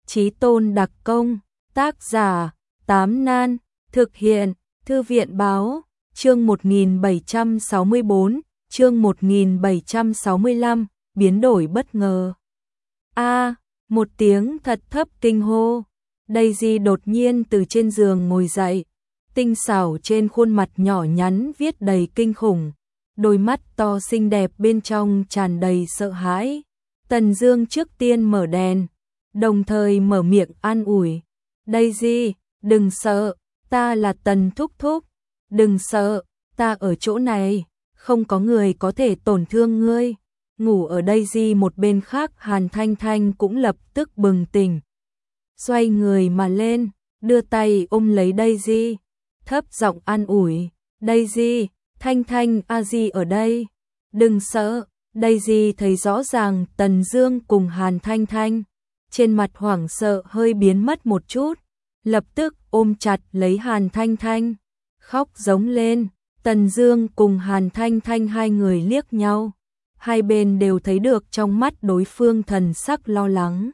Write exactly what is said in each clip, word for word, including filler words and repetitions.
Chí tôn đặc công, tác giả, Tám Nan, thực hiện, Thư viện báo, chương một nghìn bảy trăm sáu mươi bốn, chương một nghìn bảy trăm sáu mươi lăm, biến đổi bất ngờ. A, một tiếng thật thấp kinh hô. Daisy đột nhiên từ trên giường ngồi dậy, tinh xảo trên khuôn mặt nhỏ nhắn viết đầy kinh khủng, đôi mắt to xinh đẹp bên trong tràn đầy sợ hãi. Tần Dương trước tiên mở đèn, đồng thời mở miệng an ủi. Daisy, đừng sợ, ta là Tần Thúc Thúc. Đừng sợ, ta ở chỗ này, không có người có thể tổn thương ngươi. Ngủ ở Daisy một bên khác Hàn Thanh Thanh cũng lập tức bừng tỉnh. Xoay người mà lên, đưa tay ôm lấy Daisy, thấp giọng an ủi. Daisy, Thanh Thanh a di ở đây. Đừng sợ. Daisy thấy rõ ràng Tần Dương cùng Hàn Thanh Thanh, trên mặt hoảng sợ hơi biến mất một chút, lập tức ôm chặt lấy Hàn Thanh Thanh, khóc giống lên. Tần Dương cùng Hàn Thanh Thanh hai người liếc nhau, hai bên đều thấy được trong mắt đối phương thần sắc lo lắng.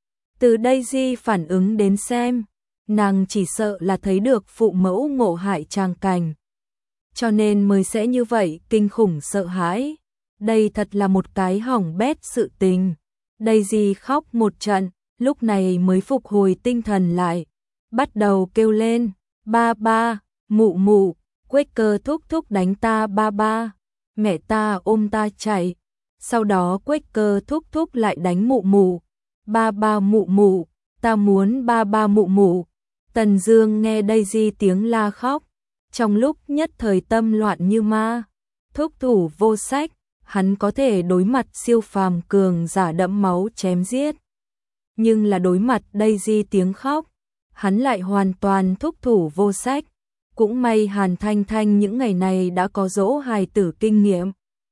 Từ Daisy phản ứng đến xem, nàng chỉ sợ là thấy được phụ mẫu ngộ hại tràng cảnh, cho nên mới sẽ như vậy kinh khủng sợ hãi. Đây thật là một cái hỏng bét sự tình. Daisy khóc một trận, lúc này mới phục hồi tinh thần lại, bắt đầu kêu lên. Ba ba, mụ mụ, Quaker thúc thúc đánh ta ba ba, mẹ ta ôm ta chạy. Sau đó Quaker thúc thúc lại đánh mụ mụ. Ba ba mụ mụ, ta muốn ba ba mụ mụ. Tần Dương nghe Daisy tiếng la khóc, trong lúc nhất thời tâm loạn như ma. Thúc thủ vô sách, hắn có thể đối mặt siêu phàm cường giả đẫm máu chém giết, nhưng là đối mặt Daisy tiếng khóc, hắn lại hoàn toàn thúc thủ vô sách. Cũng may Hàn Thanh Thanh những ngày này đã có dỗ hài tử kinh nghiệm.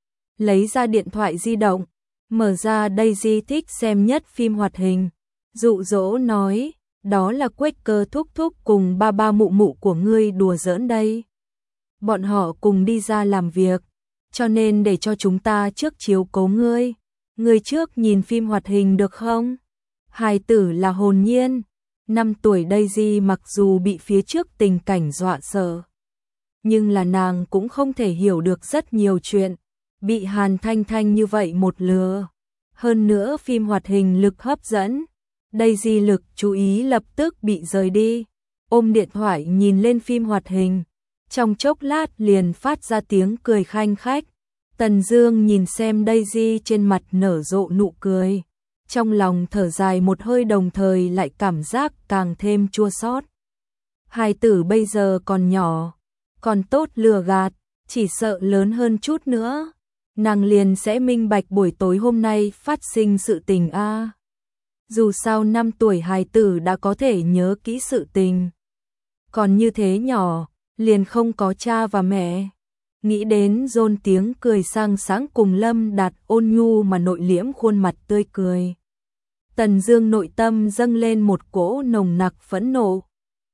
Lấy ra điện thoại di động, mở ra Daisy thích xem nhất phim hoạt hình, dụ dỗ nói, đó là Quaker thúc thúc cùng ba ba mụ mụ của ngươi đùa giỡn đây. Bọn họ cùng đi ra làm việc, cho nên để cho chúng ta trước chiếu cố ngươi. Ngươi trước nhìn phim hoạt hình được không? Hài tử là hồn nhiên. Năm tuổi Daisy mặc dù bị phía trước tình cảnh dọa sợ, nhưng là nàng cũng không thể hiểu được rất nhiều chuyện, bị Hàn Thanh Thanh như vậy một lừa. Hơn nữa phim hoạt hình lực hấp dẫn, Daisy lực chú ý lập tức bị rời đi, ôm điện thoại nhìn lên phim hoạt hình, trong chốc lát liền phát ra tiếng cười khanh khách. Tần Dương nhìn xem Daisy trên mặt nở rộ nụ cười, trong lòng thở dài một hơi, đồng thời lại cảm giác càng thêm chua xót. Hài tử bây giờ còn nhỏ, còn tốt lừa gạt, chỉ sợ lớn hơn chút nữa, nàng liền sẽ minh bạch buổi tối hôm nay phát sinh sự tình a. À. Dù sao năm tuổi hài tử đã có thể nhớ kỹ sự tình, còn như thế nhỏ, liền không có cha và mẹ. Nghĩ đến John tiếng cười sang sáng cùng Lâm Đạt ôn nhu mà nội liễm khuôn mặt tươi cười. Tần Dương nội tâm dâng lên một cỗ nồng nặc phẫn nộ.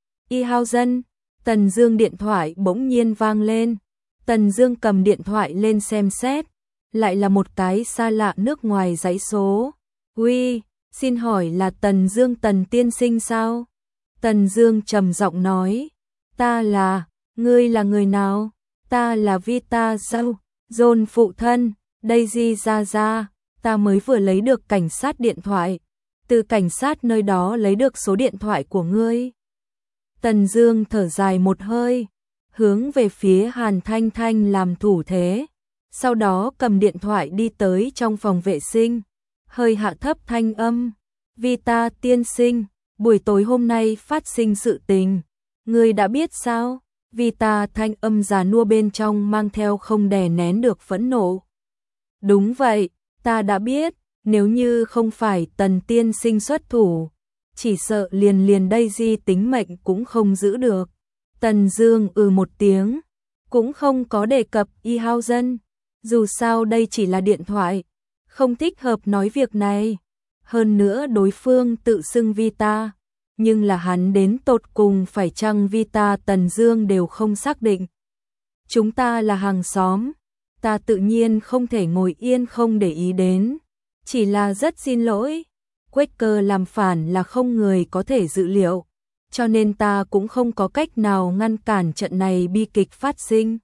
Y hao dân, Tần Dương điện thoại bỗng nhiên vang lên. Tần Dương cầm điện thoại lên xem xét, lại là một cái xa lạ nước ngoài dãy số. Uy, xin hỏi là Tần Dương Tần tiên sinh sao? Tần Dương trầm giọng nói, ta là, ngươi là người nào? Ta là Vita Zhao, John phụ thân. Daisy ra ra, ta mới vừa lấy được cảnh sát điện thoại, từ cảnh sát nơi đó lấy được số điện thoại của ngươi. Tần Dương thở dài một hơi, hướng về phía Hàn Thanh Thanh làm thủ thế, sau đó cầm điện thoại đi tới trong phòng vệ sinh, hơi hạ thấp thanh âm. Vita tiên sinh, buổi tối hôm nay phát sinh sự tình, ngươi đã biết sao? Vita thanh âm già nua bên trong mang theo không đè nén được phẫn nộ. Đúng vậy, ta đã biết, nếu như không phải Tần tiên sinh xuất thủ, chỉ sợ liền liền Daisy tính mệnh cũng không giữ được. Tần Dương ừ một tiếng, cũng không có đề cập Y Hao dân, dù sao đây chỉ là điện thoại, không thích hợp nói việc này. Hơn nữa đối phương tự xưng Vita, nhưng là hắn đến tột cùng phải chăng Vita Tần Dương đều không xác định. Chúng ta là hàng xóm, ta tự nhiên không thể ngồi yên không để ý đến, chỉ là rất xin lỗi. Quaker làm phản là không người có thể dự liệu, cho nên ta cũng không có cách nào ngăn cản trận này bi kịch phát sinh.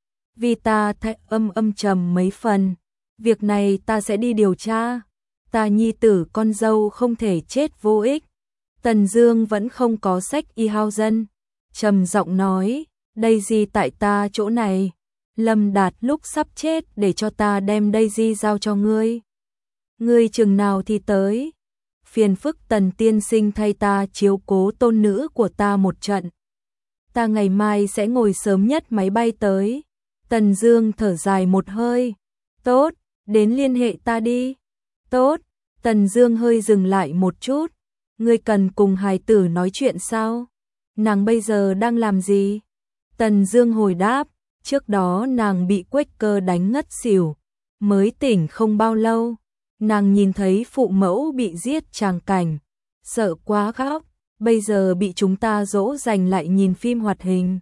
Vita thay âm âm trầm mấy phần, việc này ta sẽ đi điều tra, ta nhi tử con dâu không thể chết vô ích. Tần Dương vẫn không có sách y hao dân, trầm giọng nói, Daisy tại ta chỗ này, Lâm Đạt lúc sắp chết để cho ta đem Daisy giao cho ngươi. Ngươi chừng nào thì tới, phiền phức Tần tiên sinh thay ta chiếu cố tôn nữ của ta một trận. Ta ngày mai sẽ ngồi sớm nhất máy bay tới. Tần Dương thở dài một hơi, tốt, đến liên hệ ta đi. Tốt, Tần Dương hơi dừng lại một chút, ngươi cần cùng hài tử nói chuyện sao? Nàng bây giờ đang làm gì? Tần Dương hồi đáp, trước đó nàng bị Quaker đánh ngất xỉu, mới tỉnh không bao lâu. Nàng nhìn thấy phụ mẫu bị giết tràng cảnh, sợ quá khóc, bây giờ bị chúng ta dỗ dành lại nhìn phim hoạt hình.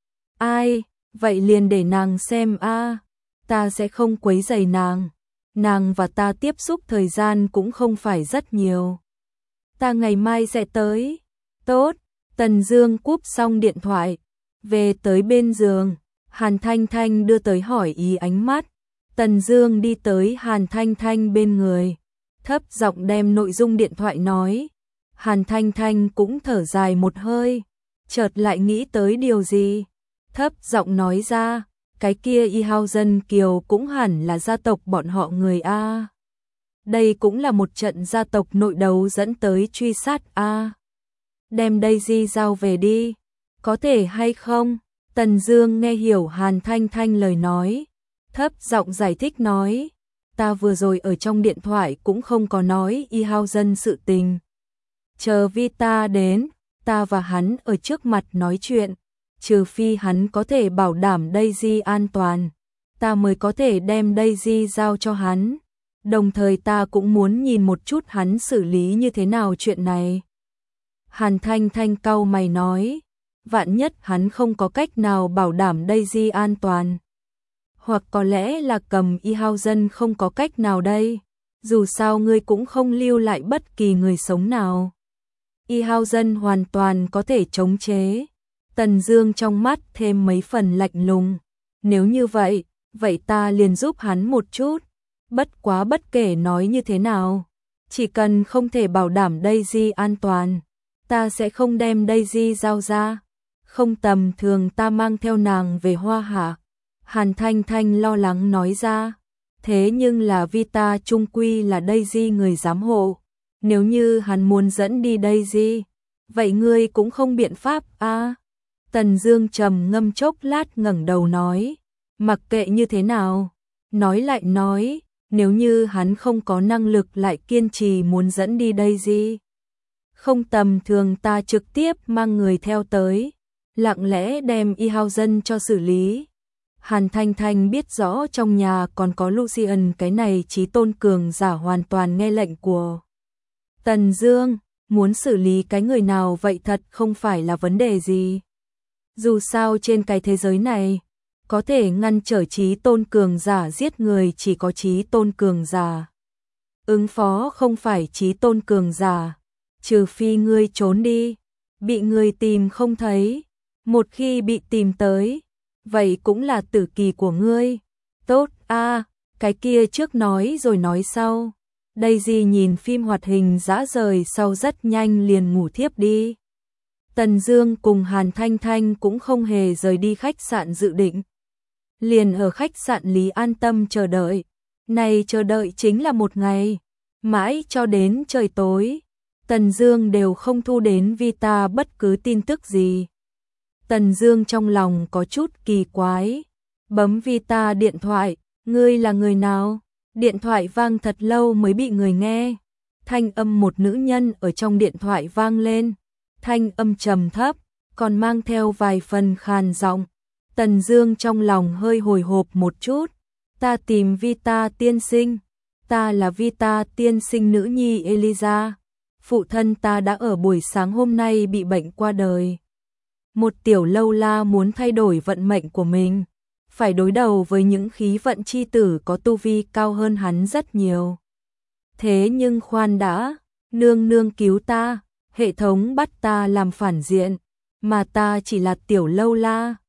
Ai, vậy liền để nàng xem a, ta sẽ không quấy rầy nàng. Nàng và ta tiếp xúc thời gian cũng không phải rất nhiều. Ta ngày mai sẽ tới. Tốt, Tần Dương cúp xong điện thoại, về tới bên giường, Hàn Thanh Thanh đưa tới hỏi ý ánh mắt. Tần Dương đi tới Hàn Thanh Thanh bên người, thấp giọng đem nội dung điện thoại nói. Hàn Thanh Thanh cũng thở dài một hơi, chợt lại nghĩ tới điều gì, thấp giọng nói ra, cái kia Y Hao Dân Kiều cũng hẳn là gia tộc bọn họ người a. Đây cũng là một trận gia tộc nội đấu dẫn tới truy sát a. Đem Daisy giao về đi, có thể hay không? Tần Dương nghe hiểu Hàn Thanh Thanh lời nói, thấp giọng giải thích nói, ta vừa rồi ở trong điện thoại cũng không có nói Y Hao Dân sự tình. Chờ Vita đến, ta và hắn ở trước mặt nói chuyện, trừ phi hắn có thể bảo đảm Daisy an toàn, ta mới có thể đem Daisy giao cho hắn. Đồng thời ta cũng muốn nhìn một chút hắn xử lý như thế nào chuyện này. Hàn Thanh Thanh cau mày nói, vạn nhất hắn không có cách nào bảo đảm Daisy an toàn. Hoặc có lẽ là cầm Y Hao Dân không có cách nào đây, dù sao ngươi cũng không lưu lại bất kỳ người sống nào. Y Hao Dân hoàn toàn có thể chống chế. Tần Dương trong mắt thêm mấy phần lạnh lùng, nếu như vậy, vậy ta liền giúp hắn một chút. Bất quá bất kể nói như thế nào, chỉ cần không thể bảo đảm Daisy an toàn, ta sẽ không đem Daisy giao ra. Không tầm thường ta mang theo nàng về Hoa Hạ. Hàn Thanh Thanh lo lắng nói ra, thế nhưng là Vita trung quy là Daisy người giám hộ, nếu như hắn muốn dẫn đi Daisy, vậy ngươi cũng không biện pháp a. À? Tần Dương trầm ngâm chốc lát ngẩng đầu nói, mặc kệ như thế nào, nói lại nói, nếu như hắn không có năng lực lại kiên trì muốn dẫn đi Daisy, không tầm thường ta trực tiếp mang người theo tới, lặng lẽ đem Y Hao Dân cho xử lý. Hàn Thanh Thanh biết rõ trong nhà còn có Lucian cái này chí tôn cường giả hoàn toàn nghe lệnh của Tần Dương, muốn xử lý cái người nào vậy thật không phải là vấn đề gì. Dù sao trên cái thế giới này, có thể ngăn trở chí tôn cường giả giết người chỉ có chí tôn cường giả. Ứng phó không phải chí tôn cường giả, trừ phi ngươi trốn đi, bị người tìm không thấy, một khi bị tìm tới, vậy cũng là tử kỳ của ngươi. Tốt a, à, cái kia trước nói rồi nói sau. Daisy nhìn phim hoạt hình dã rời sau rất nhanh liền ngủ thiếp đi. Tần Dương cùng Hàn Thanh Thanh cũng không hề rời đi khách sạn dự định. Liền ở khách sạn Lý An Tâm chờ đợi. Này chờ đợi chính là một ngày, mãi cho đến trời tối. Tần Dương đều không thu đến Vita bất cứ tin tức gì. Tần Dương trong lòng có chút kỳ quái, bấm Vita điện thoại, ngươi là người nào? Điện thoại vang thật lâu mới bị người nghe. Thanh âm một nữ nhân ở trong điện thoại vang lên, thanh âm trầm thấp, còn mang theo vài phần khàn giọng. Tần Dương trong lòng hơi hồi hộp một chút, ta tìm Vita tiên sinh, ta là Vita tiên sinh nữ nhi Eliza. Phụ thân ta đã ở buổi sáng hôm nay bị bệnh qua đời. Một tiểu lâu la muốn thay đổi vận mệnh của mình, phải đối đầu với những khí vận chi tử có tu vi cao hơn hắn rất nhiều. Thế nhưng khoan đã, Nương nương cứu ta, hệ thống bắt ta làm phản diện, mà ta chỉ là tiểu lâu la.